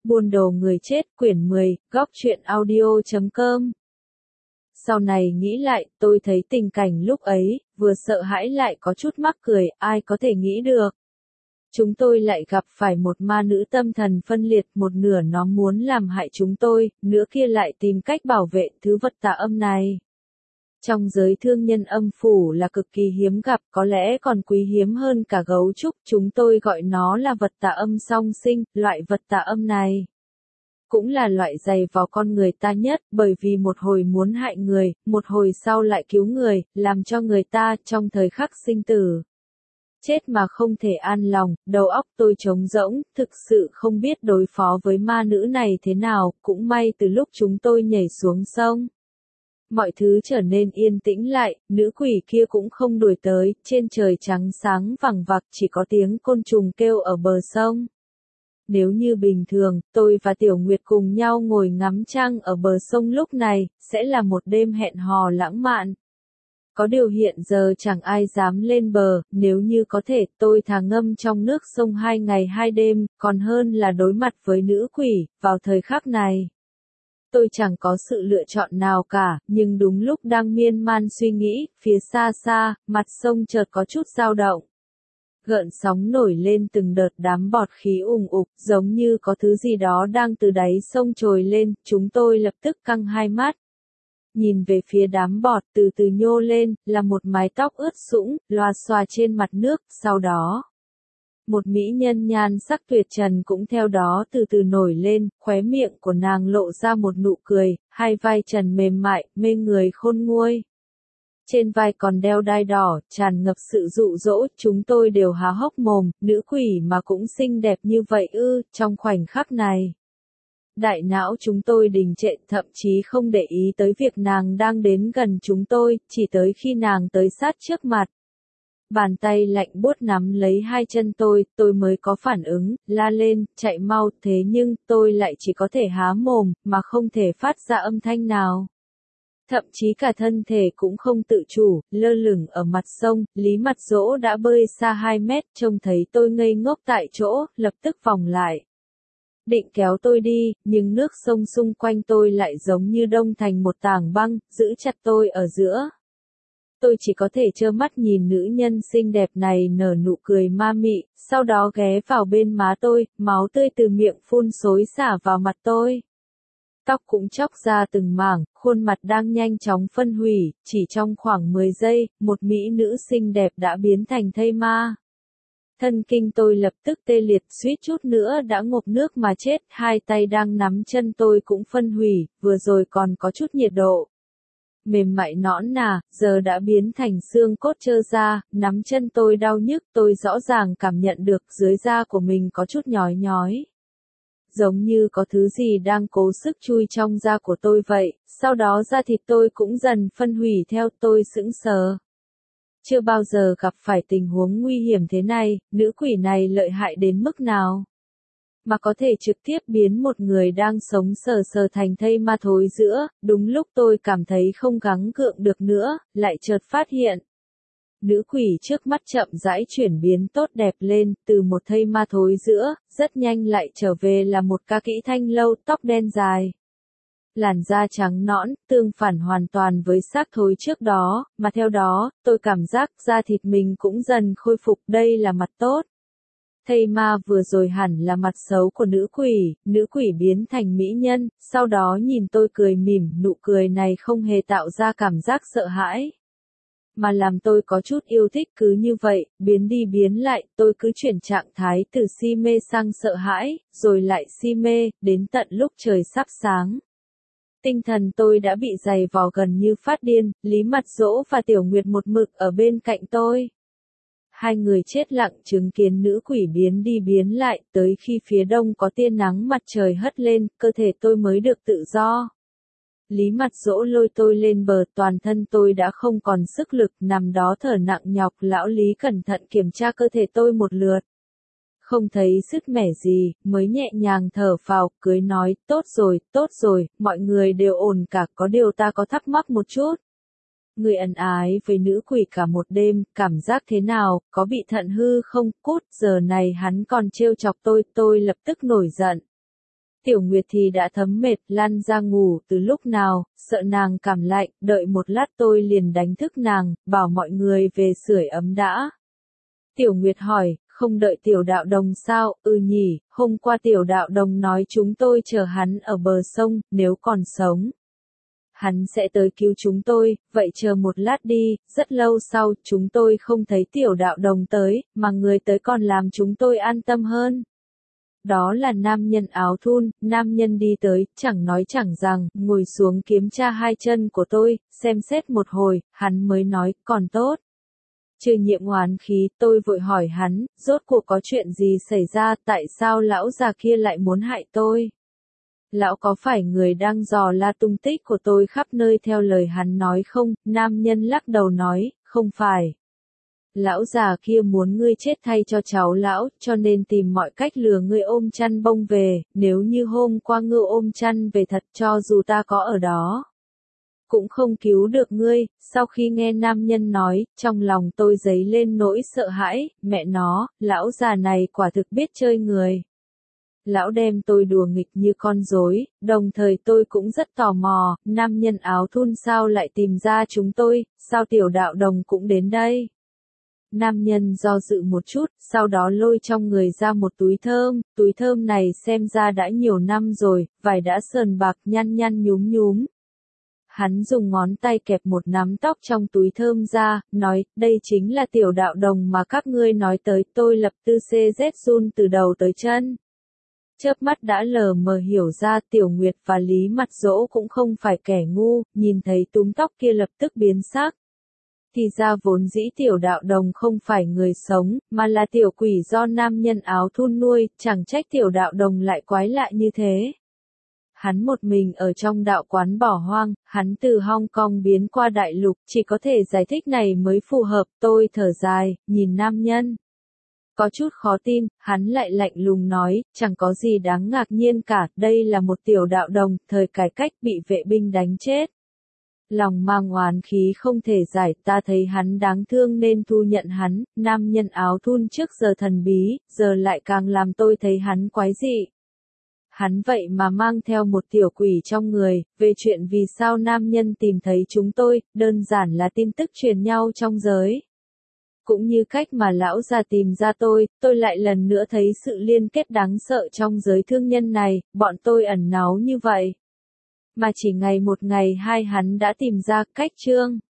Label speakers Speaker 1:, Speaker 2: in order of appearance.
Speaker 1: Buôn đồ người chết, quyển 10, góc truyện audio.com. Sau này nghĩ lại, tôi thấy tình cảnh lúc ấy, vừa sợ hãi lại có chút mắc cười, ai có thể nghĩ được. Chúng tôi lại gặp phải một ma nữ tâm thần phân liệt, một nửa nó muốn làm hại chúng tôi, nửa kia lại tìm cách bảo vệ thứ vật tà âm này. Trong giới thương nhân âm phủ là cực kỳ hiếm gặp, có lẽ còn quý hiếm hơn cả gấu trúc, chúng tôi gọi nó là vật tà âm song sinh, loại vật tà âm này cũng là loại dày vào con người ta nhất, bởi vì một hồi muốn hại người, một hồi sau lại cứu người, làm cho người ta trong thời khắc sinh tử chết mà không thể an lòng. Đầu óc tôi trống rỗng, thực sự không biết đối phó với ma nữ này thế nào, cũng may từ lúc chúng tôi nhảy xuống sông, mọi thứ trở nên yên tĩnh lại, nữ quỷ kia cũng không đuổi tới, trên trời trắng sáng vằng vặc chỉ có tiếng côn trùng kêu ở bờ sông. Nếu như bình thường, tôi và Tiểu Nguyệt cùng nhau ngồi ngắm trăng ở bờ sông lúc này, sẽ là một đêm hẹn hò lãng mạn. Có điều hiện giờ chẳng ai dám lên bờ, nếu như có thể tôi thà ngâm trong nước sông 2 ngày 2 đêm, còn hơn là đối mặt với nữ quỷ, vào thời khắc này. Tôi chẳng có sự lựa chọn nào cả, nhưng đúng lúc đang miên man suy nghĩ, phía xa xa, mặt sông chợt có chút dao động. Gợn sóng nổi lên từng đợt đám bọt khí ùn ục, giống như có thứ gì đó đang từ đáy sông trồi lên, chúng tôi lập tức căng hai mắt. Nhìn về phía đám bọt từ từ nhô lên, là một mái tóc ướt sũng, loà xoà trên mặt nước, sau đó một mỹ nhân nhan sắc tuyệt trần cũng theo đó từ từ nổi lên, khóe miệng của nàng lộ ra một nụ cười, hai vai trần mềm mại, mê người khôn nguôi. Trên vai còn đeo đai đỏ, tràn ngập sự dụ dỗ, chúng tôi đều há hốc mồm, nữ quỷ mà cũng xinh đẹp như vậy ư, trong khoảnh khắc này. Đại não chúng tôi đình trệ, thậm chí không để ý tới việc nàng đang đến gần chúng tôi, chỉ tới khi nàng tới sát trước mặt. Bàn tay lạnh buốt nắm lấy hai chân tôi mới có phản ứng, la lên, chạy mau, thế nhưng, tôi lại chỉ có thể há mồm, mà không thể phát ra âm thanh nào. Thậm chí cả thân thể cũng không tự chủ, lơ lửng ở mặt sông, Lý Mặt Dỗ đã bơi xa 2 mét, trông thấy tôi ngây ngốc tại chỗ, lập tức vòng lại. Định kéo tôi đi, nhưng nước sông xung quanh tôi lại giống như đông thành một tảng băng, giữ chặt tôi ở giữa. Tôi chỉ có thể trơ mắt nhìn nữ nhân xinh đẹp này nở nụ cười ma mị, sau đó ghé vào bên má tôi, máu tươi từ miệng phun xối xả vào mặt tôi. Tóc cũng chóc ra từng mảng, khuôn mặt đang nhanh chóng phân hủy, chỉ trong khoảng 10 giây, một mỹ nữ xinh đẹp đã biến thành thây ma. Thân kinh tôi lập tức tê liệt, suýt chút nữa đã ngộp nước mà chết, hai tay đang nắm chân tôi cũng phân hủy, vừa rồi còn có chút nhiệt độ. Mềm mại nõn nà, giờ đã biến thành xương cốt trơ ra, nắm chân tôi đau nhức, tôi rõ ràng cảm nhận được dưới da của mình có chút nhói nhói. Giống như có thứ gì đang cố sức chui trong da của tôi vậy, sau đó da thịt tôi cũng dần phân hủy theo, tôi sững sờ. Chưa bao giờ gặp phải tình huống nguy hiểm thế này, nữ quỷ này lợi hại đến mức nào? Mà có thể trực tiếp biến một người đang sống sờ sờ thành thây ma thối giữa, đúng lúc tôi cảm thấy không gắng gượng được nữa, lại chợt phát hiện. Nữ quỷ trước mắt chậm rãi chuyển biến tốt đẹp lên, từ một thây ma thối giữa, rất nhanh lại trở về là một ca kỹ thanh lâu, tóc đen dài. Làn da trắng nõn, tương phản hoàn toàn với xác thối trước đó, mà theo đó, tôi cảm giác da thịt mình cũng dần khôi phục, đây là mặt tốt. Thây ma vừa rồi hẳn là mặt xấu của nữ quỷ biến thành mỹ nhân, sau đó nhìn tôi cười mỉm, nụ cười này không hề tạo ra cảm giác sợ hãi. Mà làm tôi có chút yêu thích, cứ như vậy, biến đi biến lại, tôi cứ chuyển trạng thái từ si mê sang sợ hãi, rồi lại si mê, đến tận lúc trời sắp sáng. Tinh thần tôi đã bị dày vò gần như phát điên, Lý Mặt Dỗ và Tiểu Nguyệt một mực ở bên cạnh tôi. Hai người chết lặng chứng kiến nữ quỷ biến đi biến lại, tới khi phía đông có tia nắng mặt trời hất lên, cơ thể tôi mới được tự do. Lý Mặt Dỗ lôi tôi lên bờ, toàn thân tôi đã không còn sức lực, nằm đó thở nặng nhọc, lão Lý cẩn thận kiểm tra cơ thể tôi một lượt. Không thấy sứt mẻ gì, mới nhẹ nhàng thở phào, cười nói, tốt rồi, mọi người đều ổn cả, có điều ta có thắc mắc một chút. Người ân ái với nữ quỷ cả một đêm, cảm giác thế nào, có bị thận hư không, cút, giờ này hắn còn trêu chọc tôi lập tức nổi giận. Tiểu Nguyệt thì đã thấm mệt, lăn ra ngủ từ lúc nào, sợ nàng cảm lạnh, đợi một lát tôi liền đánh thức nàng, bảo mọi người về sưởi ấm đã. Tiểu Nguyệt hỏi, không đợi Tiểu Đạo Đồng sao? Ừ nhỉ, hôm qua Tiểu Đạo Đồng nói chúng tôi chờ hắn ở bờ sông, nếu còn sống. Hắn sẽ tới cứu chúng tôi, vậy chờ một lát đi. Rất lâu sau, chúng tôi không thấy Tiểu Đạo Đồng tới, mà người tới còn làm chúng tôi an tâm hơn. Đó là nam nhân áo thun, nam nhân đi tới, chẳng nói chẳng rằng, ngồi xuống kiểm tra hai chân của tôi, xem xét một hồi, hắn mới nói, còn tốt. Trừ nhiệm oán khí, tôi vội hỏi hắn, rốt cuộc có chuyện gì xảy ra, tại sao lão già kia lại muốn hại tôi? Lão có phải người đang dò la tung tích của tôi khắp nơi theo lời hắn nói không? Nam nhân lắc đầu nói, không phải. Lão già kia muốn ngươi chết thay cho cháu lão, cho nên tìm mọi cách lừa ngươi ôm chăn bông về, nếu như hôm qua ngươi ôm chăn về thật cho dù ta có ở đó. Cũng không cứu được ngươi. Sau khi nghe nam nhân nói, trong lòng tôi dấy lên nỗi sợ hãi, mẹ nó, lão già này quả thực biết chơi người. Lão đem tôi đùa nghịch như con rối, đồng thời tôi cũng rất tò mò, nam nhân áo thun sao lại tìm ra chúng tôi, sao Tiểu Đạo Đồng cũng đến đây. Nam nhân do dự một chút, sau đó lôi trong người ra một túi thơm này xem ra đã nhiều năm rồi, vải đã sờn bạc nhăn nhăn nhúm nhúm. Hắn dùng ngón tay kẹp một nắm tóc trong túi thơm ra, nói, đây chính là Tiểu Đạo Đồng mà các ngươi nói tới, tôi lập tức run từ đầu tới chân. Chớp mắt đã lờ mờ hiểu ra Tiểu Nguyệt và Lý Mặt Dỗ cũng không phải kẻ ngu, nhìn thấy túm tóc kia lập tức biến sắc. Thì ra vốn dĩ Tiểu Đạo Đồng không phải người sống, mà là tiểu quỷ do nam nhân áo thun nuôi, chẳng trách Tiểu Đạo Đồng lại quái lạ như thế. Hắn một mình ở trong đạo quán bỏ hoang, hắn từ Hong Kong biến qua đại lục, chỉ có thể giải thích này mới phù hợp, tôi thở dài, nhìn nam nhân. Có chút khó tin, hắn lại lạnh lùng nói, chẳng có gì đáng ngạc nhiên cả, đây là một Tiểu Đạo Đồng, thời cải cách bị vệ binh đánh chết. Lòng mang oán khí không thể giải, ta thấy hắn đáng thương nên thu nhận hắn, nam nhân áo thun trước giờ thần bí, giờ lại càng làm tôi thấy hắn quái dị. Hắn vậy mà mang theo một tiểu quỷ trong người, về chuyện vì sao nam nhân tìm thấy chúng tôi, đơn giản là tin tức truyền nhau trong giới. Cũng như cách mà lão già tìm ra tôi lại lần nữa thấy sự liên kết đáng sợ trong giới thương nhân này, bọn tôi ẩn náu như vậy. Mà chỉ ngày một ngày hai hắn đã tìm ra cách chương.